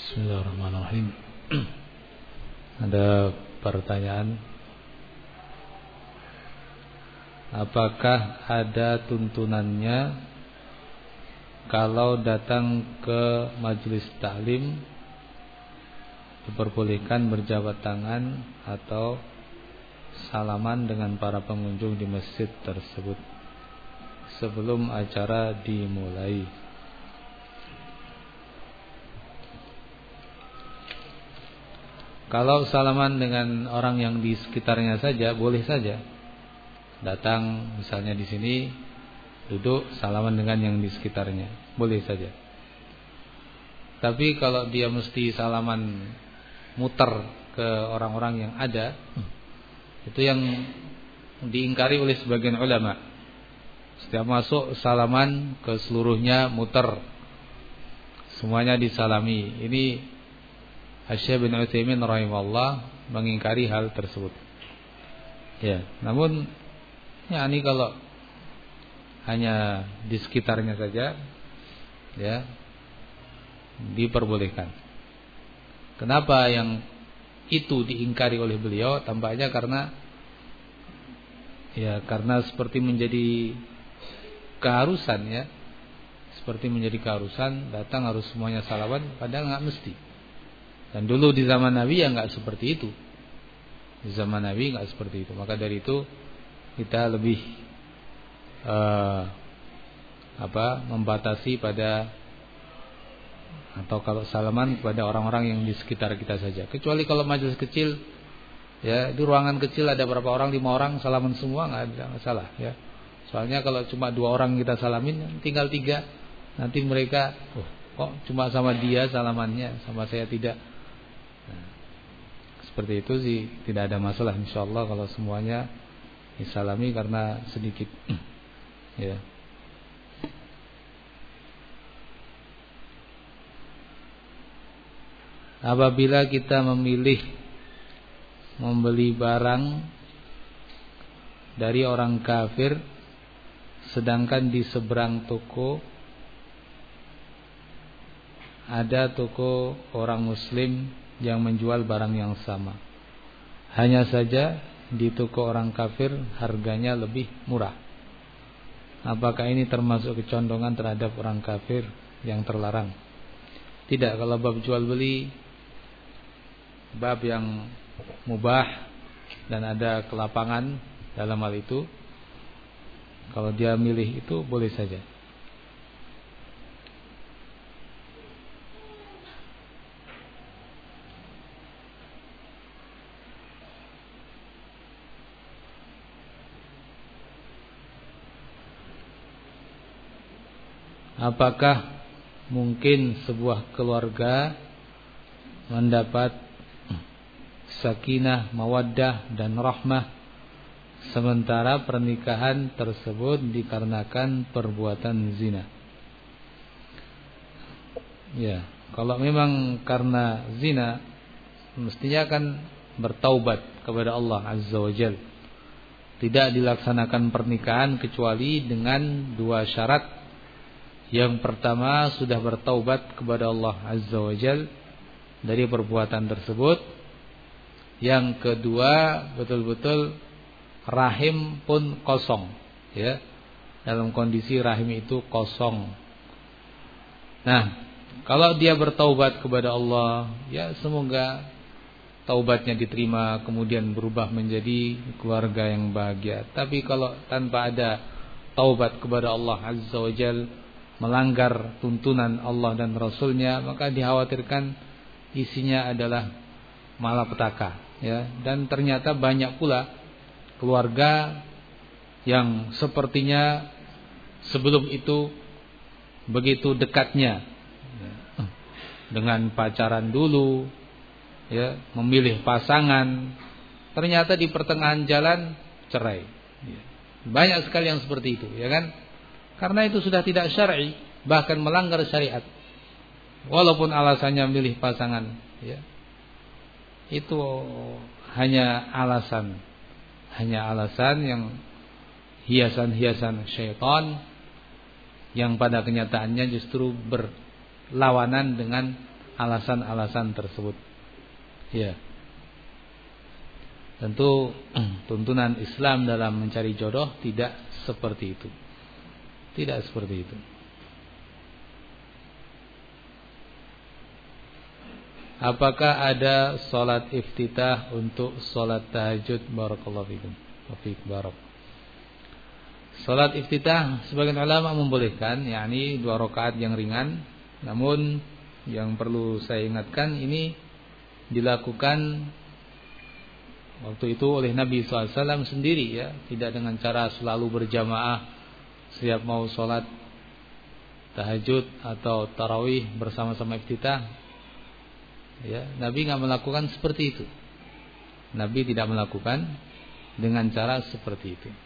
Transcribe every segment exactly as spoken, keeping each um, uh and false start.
Bismillahirrahmanirrahim. Ada pertanyaan, apakah ada tuntunannya kalau datang ke majelis taklim diperbolehkan berjabat tangan atau salaman dengan para pengunjung di masjid tersebut sebelum acara dimulai? Kalau salaman dengan orang yang di sekitarnya saja, boleh saja. Datang misalnya di sini, duduk salaman dengan yang di sekitarnya, boleh saja. Tapi kalau dia mesti salaman muter ke orang-orang yang ada, itu yang diingkari oleh sebagian ulama. Setiap masuk salaman ke seluruhnya, muter, semuanya disalami. Ini Asy-Syaikh bin Utsaimin rahimahullah mengingkari hal tersebut. Ya, namun ya ini kalau hanya di sekitarnya saja, ya diperbolehkan. Kenapa yang itu diingkari oleh beliau? Tampaknya karena ya karena seperti menjadi keharusan, ya, seperti menjadi keharusan, datang harus semuanya salaman, padahal nggak mesti. Dan dulu di zaman Nabi ya nggak seperti itu. Di zaman Nabi nggak seperti itu. Maka dari itu kita lebih uh, apa membatasi pada, atau kalau salaman kepada orang-orang yang di sekitar kita saja. Kecuali kalau majelis kecil, ya di ruangan kecil ada berapa orang, lima orang, salaman semua nggak ada masalah, ya. Soalnya kalau cuma dua orang kita salamin, tinggal tiga, nanti mereka, oh kok cuma sama dia salamannya, sama saya tidak. Nah, seperti itu sih tidak ada masalah insyaallah kalau semuanya disalami karena sedikit, ya. Apabila kita memilih membeli barang dari orang kafir, sedangkan di seberang toko ada toko orang muslim yang menjual barang yang sama, hanya saja di toko orang kafir harganya lebih murah, apakah ini termasuk kecondongan terhadap orang kafir yang terlarang? Tidak, kalau bab jual beli bab yang mubah dan ada kelapangan dalam hal itu, kalau dia milih itu boleh saja. Apakah mungkin sebuah keluarga mendapat sakinah, mawaddah dan rahmah sementara pernikahan tersebut dikarenakan perbuatan zina? Ya, kalau memang karena zina, mestinya akan bertaubat kepada Allah Azza wa Jalla. Tidak dilaksanakan pernikahan kecuali dengan dua syarat. Yang pertama, sudah bertaubat kepada Allah Azza wa Jalla dari perbuatan tersebut. Yang kedua, betul-betul rahim pun kosong, ya, dalam kondisi rahim itu kosong. Nah, kalau dia bertaubat kepada Allah, ya semoga taubatnya diterima, kemudian berubah menjadi keluarga yang bahagia. Tapi kalau tanpa ada taubat kepada Allah Azza wa Jalla, melanggar tuntunan Allah dan Rasulnya, maka dikhawatirkan isinya adalah malapetaka, ya. Dan ternyata banyak pula keluarga yang sepertinya sebelum itu begitu dekatnya, ya, dengan pacaran dulu, ya, memilih pasangan, ternyata di pertengahan jalan cerai, ya. Banyak sekali yang seperti itu, ya kan? Karena itu sudah tidak syar'i, bahkan melanggar syariat. Walaupun alasannya milih pasangan, ya. Itu hanya alasan, hanya alasan yang hiasan-hiasan syaitan yang pada kenyataannya justru berlawanan dengan alasan-alasan tersebut. Ya. Tentu tuntunan Islam dalam mencari jodoh tidak seperti itu. Tidak seperti itu. Apakah ada salat iftitah untuk salat tahajud? Barakallahu fikum. Wafik barak. Salat iftitah sebagian ulama membolehkan, yakni dua rakaat yang ringan. Namun yang perlu saya ingatkan, ini dilakukan waktu itu oleh Nabi shallallahu alaihi wasallam sendiri, ya, tidak dengan cara selalu berjamaah setiap mau salat tahajud atau tarawih bersama-sama iftitah. Ya, Nabi nggak melakukan seperti itu. Nabi tidak melakukan dengan cara seperti itu.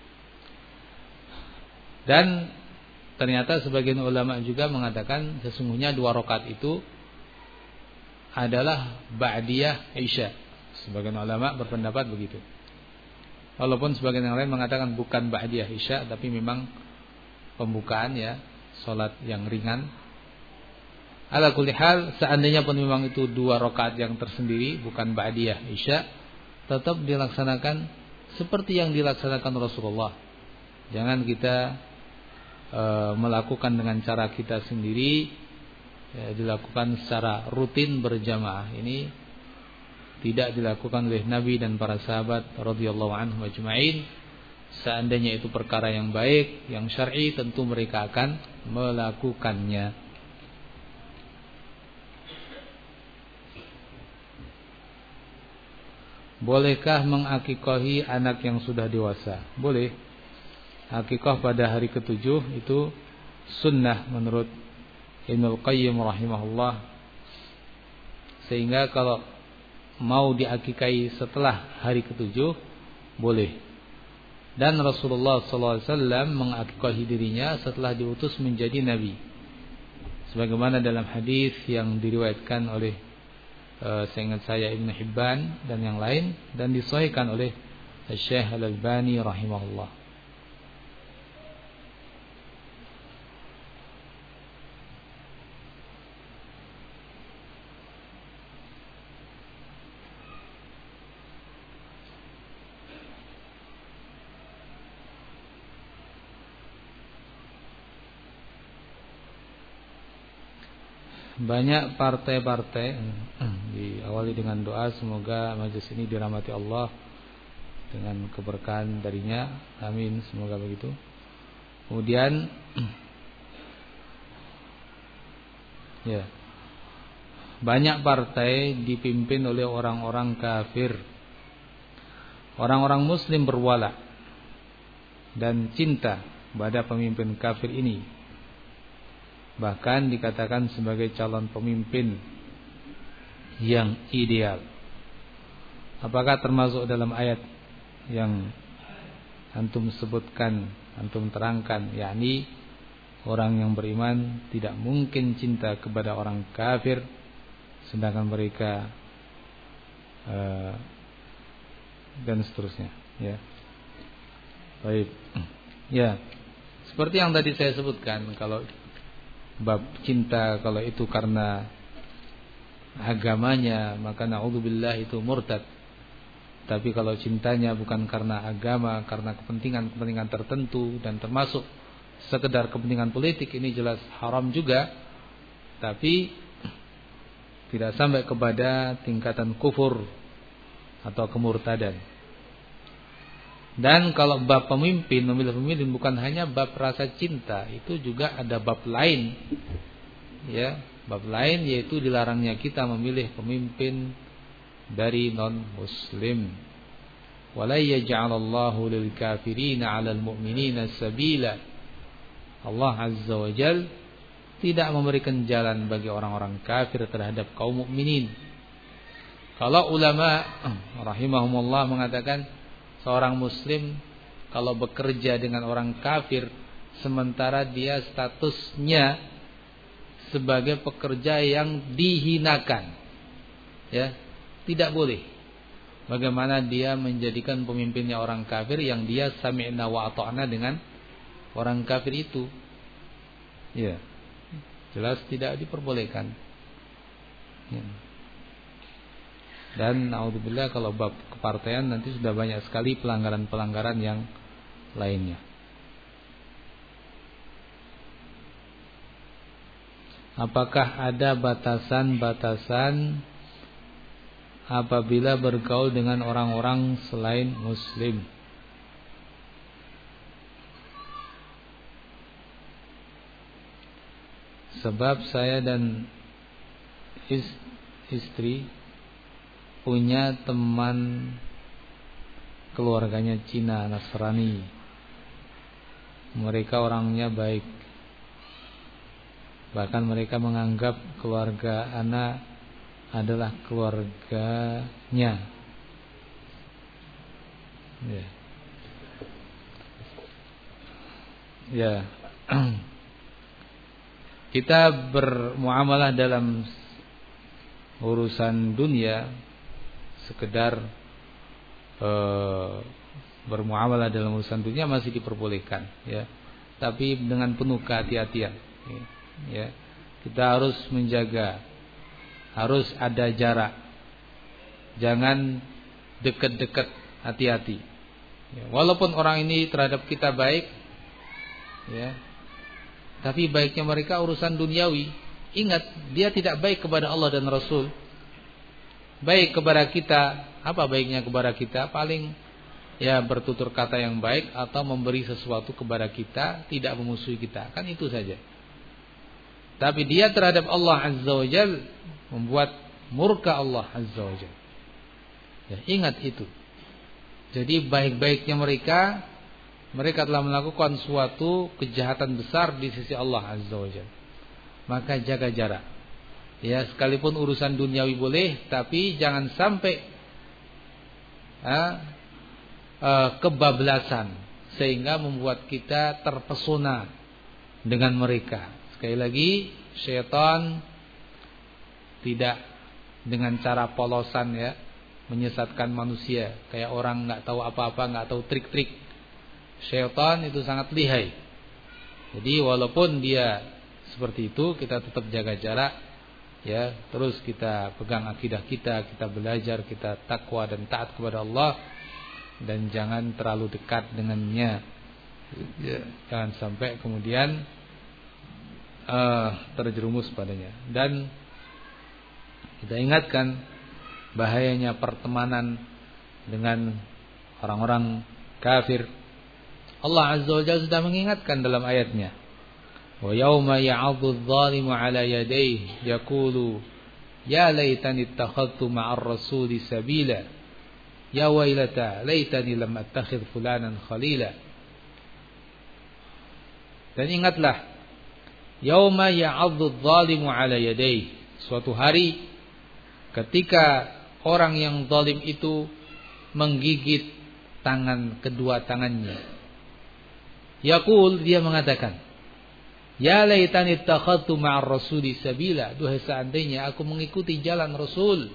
Dan ternyata sebagian ulama juga mengatakan sesungguhnya dua rakaat itu adalah ba'diyah Isya. Sebagian ulama berpendapat begitu. Walaupun sebagian yang lain mengatakan bukan ba'diyah Isya, tapi memang pembukaan, ya, salat yang ringan. Ala kulli hal, seandainya pun memang itu dua rakaat yang tersendiri, bukan ba'diyah Isya, tetap dilaksanakan seperti yang dilaksanakan Rasulullah. Jangan kita e, melakukan dengan cara kita sendiri, ya, dilakukan secara rutin berjamaah. Ini tidak dilakukan oleh Nabi dan para sahabat radhiyallahu anhum ajma'in. Seandainya itu perkara yang baik, yang syar'i, tentu mereka akan melakukannya. Bolehkah mengakikahi anak yang sudah dewasa? Boleh. Akikah pada hari ketujuh itu sunnah menurut Ibnul Qayyim rahimahullah. Sehingga kalau mau diakikahi setelah hari ketujuh, boleh. Dan Rasulullah sallallahu alaihi wasallam mengakikahi dirinya setelah diutus menjadi nabi. Sebagaimana dalam hadis yang diriwayatkan oleh Uh, seingat saya Ibn Hibban dan yang lain, dan disahihkan oleh Syekh Al-Albani rahimahullah. Banyak partai-partai, diawali dengan doa semoga majelis ini dirahmati Allah dengan keberkahan darinya, amin, semoga begitu. Kemudian ya, banyak partai dipimpin oleh orang-orang kafir. Orang-orang muslim berwala dan cinta pada pemimpin kafir ini. Bahkan dikatakan sebagai calon pemimpin yang ideal. Apakah termasuk dalam ayat yang antum sebutkan, antum terangkan, yakni orang yang beriman tidak mungkin cinta kepada orang kafir, sedangkan mereka uh, dan seterusnya, ya. Baik. Ya. Seperti yang tadi saya sebutkan, kalau bab cinta, kalau itu karena agamanya, maka na'udzubillah itu murtad. Tapi kalau cintanya bukan karena agama, karena kepentingan-kepentingan tertentu dan termasuk sekedar kepentingan politik, ini jelas haram juga. Tapi tidak sampai kepada tingkatan kufur atau kemurtadan. Dan kalau bab pemimpin, memilih pemimpin bukan hanya bab rasa cinta, itu juga ada bab lain. Ya, bab lain yaitu dilarangnya kita memilih pemimpin dari non-muslim. Wala yaj'alallahu lil kafirina 'alal mu'minina sabila. Allah Azza wa Jalla tidak memberikan jalan bagi orang-orang kafir terhadap kaum mukminin. Kalau ulama rahimahumullah mengatakan seorang muslim kalau bekerja dengan orang kafir sementara dia statusnya sebagai pekerja yang dihinakan, ya, tidak boleh. Bagaimana dia menjadikan pemimpinnya orang kafir yang dia sami'na wa ata'na dengan orang kafir itu? Ya, jelas tidak diperbolehkan. Ya. Dan naudzubillah kalau bab kepartaian nanti sudah banyak sekali pelanggaran-pelanggaran yang lainnya. Apakah ada batasan-batasan apabila bergaul dengan orang-orang selain muslim? Sebab saya dan istri punya teman keluarganya Cina Nasrani. Mereka orangnya baik. Bahkan mereka menganggap keluarga anak adalah keluarganya. Ya. Ya. Kita bermuamalah dalam urusan dunia sekedar e, bermuamalah dalam urusan dunia masih diperbolehkan, ya. Tapi dengan penuh kehati-hatian. Ya. Ya, kita harus menjaga, harus ada jarak, jangan dekat-dekat, hati-hati. Ya, walaupun orang ini terhadap kita baik, ya, tapi baiknya mereka urusan duniawi. Ingat, dia tidak baik kepada Allah dan Rasul. Baik kepada kita, apa baiknya kepada kita? Paling ya bertutur kata yang baik atau memberi sesuatu kepada kita, tidak memusuhi kita. Kan itu saja. Tapi dia terhadap Allah Azza wa Jal membuat murka Allah Azza wa Jal. Ya, ingat itu. Jadi baik-baiknya mereka, mereka telah melakukan suatu kejahatan besar di sisi Allah Azza wa Jal. Maka jaga jarak. Ya, sekalipun urusan duniawi boleh, tapi jangan sampai ah, ah, kebablasan sehingga membuat kita terpesona dengan mereka. Sekali lagi, syaitan tidak dengan cara polosan, ya, menyesatkan manusia. Kayak orang nggak tahu apa-apa, nggak tahu trik-trik. Syaitan itu sangat lihai. Jadi walaupun dia seperti itu, kita tetap jaga jarak, ya. Terus kita pegang akidah kita, kita belajar, kita takwa dan taat kepada Allah, dan jangan terlalu dekat dengannya. Ya, jangan sampai kemudian Uh, terjerumus padanya. Dan kita ingatkan bahayanya pertemanan dengan orang-orang kafir. Allah Azza wa Jalla sudah mengingatkan dalam ayatnya, wa yauma ya'adhu adh-dhalimu 'ala yadayhi yaqulu ya laitani ittakhadhtu ma'ar rasuli sabila ya wailata laitani lam attakhidh fulanan khalila. Dan ingatlah, yauma ya'adhu adh-dhalimu 'ala yadayhi, suatu hari ketika orang yang zalim itu menggigit tangan kedua tangannya. Yaqul, dia mengatakan, ya laitani ittakhadtu ma'ar rasuli sabila, duhai seandainya aku mengikuti jalan Rasul.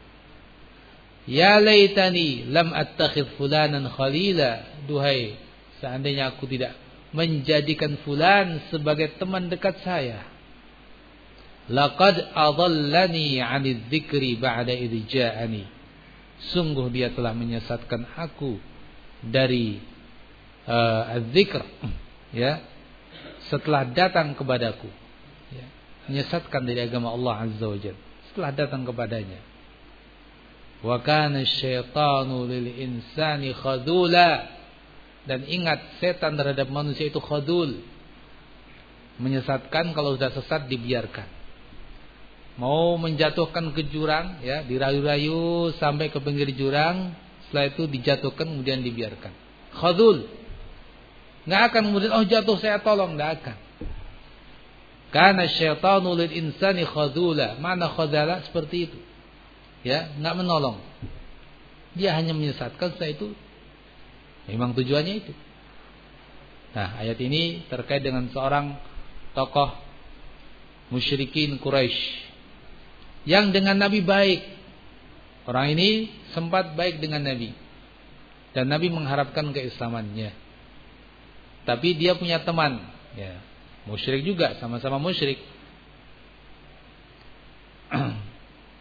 Ya laitani lam attakhidh fulanan khalila, duhai seandainya aku tidak menjadikan fulan sebagai teman dekat saya. Laqad adallani 'anidz dzikri ba'da idz ja'ani. Sungguh dia telah menyesatkan aku dari uh, az-zikr, ya, setelah datang kepadaku. Ya, menyesatkan dari agama Allah Azza wa Jalla setelah datang kepadanya. Wa kana asyaitanu lil insani khadula. Dan ingat, setan terhadap manusia itu khadul, menyesatkan. Kalau sudah sesat dibiarkan. Mau menjatuhkan ke jurang, ya, dirayu-rayu sampai ke pinggir jurang, setelah itu dijatuhkan kemudian dibiarkan. Khadul. Enggak akan kemudian oh jatuh saya tolong, enggak akan. Kana syaitanu lil insani khadula. Mana khadala? Seperti itu. Ya, enggak menolong. Dia hanya menyesatkan, setelah itu memang tujuannya itu. Nah, ayat ini terkait dengan seorang tokoh musyrikin Quraisy yang dengan Nabi baik. Orang ini sempat baik dengan Nabi, dan Nabi mengharapkan keislamannya. Tapi dia punya teman, ya, musyrik juga, sama-sama musyrik.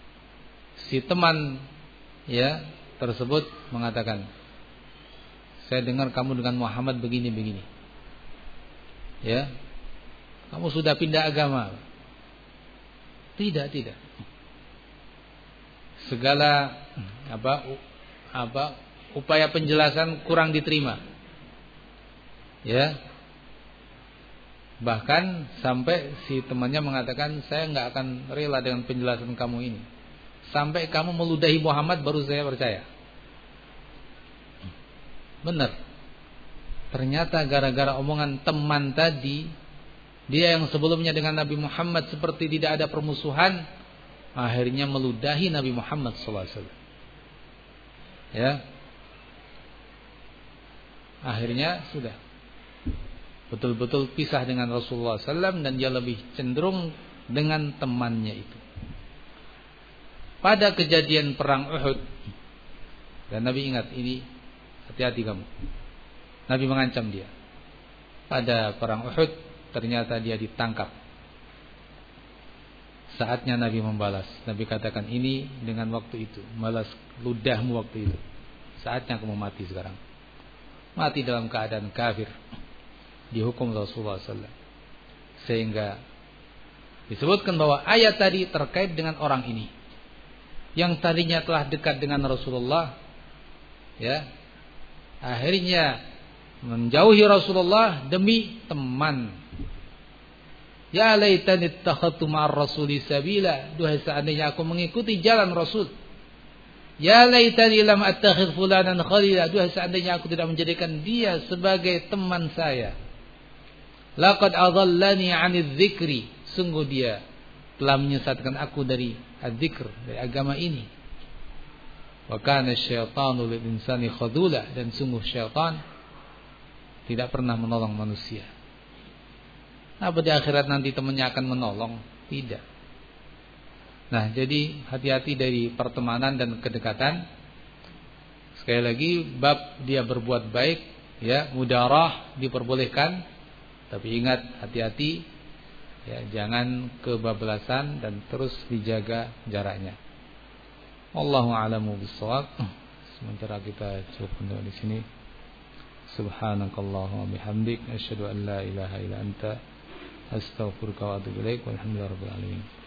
si teman ya tersebut mengatakan, saya dengar kamu dengan Muhammad begini-begini. Ya. Kamu sudah pindah agama. Tidak, tidak. Segala apa apa upaya penjelasan kurang diterima. Ya. Bahkan sampai si temannya mengatakan, saya enggak akan rela dengan penjelasan kamu ini. Sampai kamu meludahi Muhammad baru saya percaya. Benar. Ternyata gara-gara omongan teman tadi, dia yang sebelumnya dengan Nabi Muhammad seperti tidak ada permusuhan, akhirnya meludahi Nabi Muhammad sallallahu alaihi wasallam. Ya. Akhirnya sudah betul-betul pisah dengan Rasulullah sallallahu alaihi wasallam, dan dia lebih cenderung dengan temannya itu. Pada kejadian perang Uhud, dan Nabi ingat ini, hati-hati kamu. Nabi mengancam dia. Pada perang Uhud ternyata dia ditangkap. Saatnya Nabi membalas. Nabi katakan, ini dengan waktu itu, balas ludahmu waktu itu. Saatnya kamu mati sekarang. Mati dalam keadaan kafir, dihukum Rasulullah sallallahu alaihi wasallam. Sehingga disebutkan bahwa ayat tadi terkait dengan orang ini, yang tadinya telah dekat dengan Rasulullah, ya, akhirnya menjauhi Rasulullah demi teman. Ya laitani ittakhadtu ma'ar rasuli sabila, duhai seandainya aku mengikuti jalan Rasul. Ya laitani lam attakhidh fulanan khalila, duhai seandainya aku tidak menjadikan dia sebagai teman saya. Laqad adallani 'anidz dzikri, sungguh dia telah menyesatkan aku dari adzikr, dari agama ini. Wa kana syaitanu lil insani khadula, dan sungguh syaitan tidak pernah menolong manusia. Apa di akhirat nanti temannya akan menolong? Tidak. Nah, jadi hati-hati dari pertemanan dan kedekatan. Sekali lagi, bab dia berbuat baik, ya, mudarah diperbolehkan, tapi ingat, hati-hati, ya, jangan kebablasan dan terus dijaga jaraknya. Wallahu a'lamu bissawab. Sementara kita cukup di sini. Subhanakallahumma bihamdik, asyhadu an la ilaha illa anta, astaghfiruka wa atubu ilaik. Walhamdulillahirabbil alamin.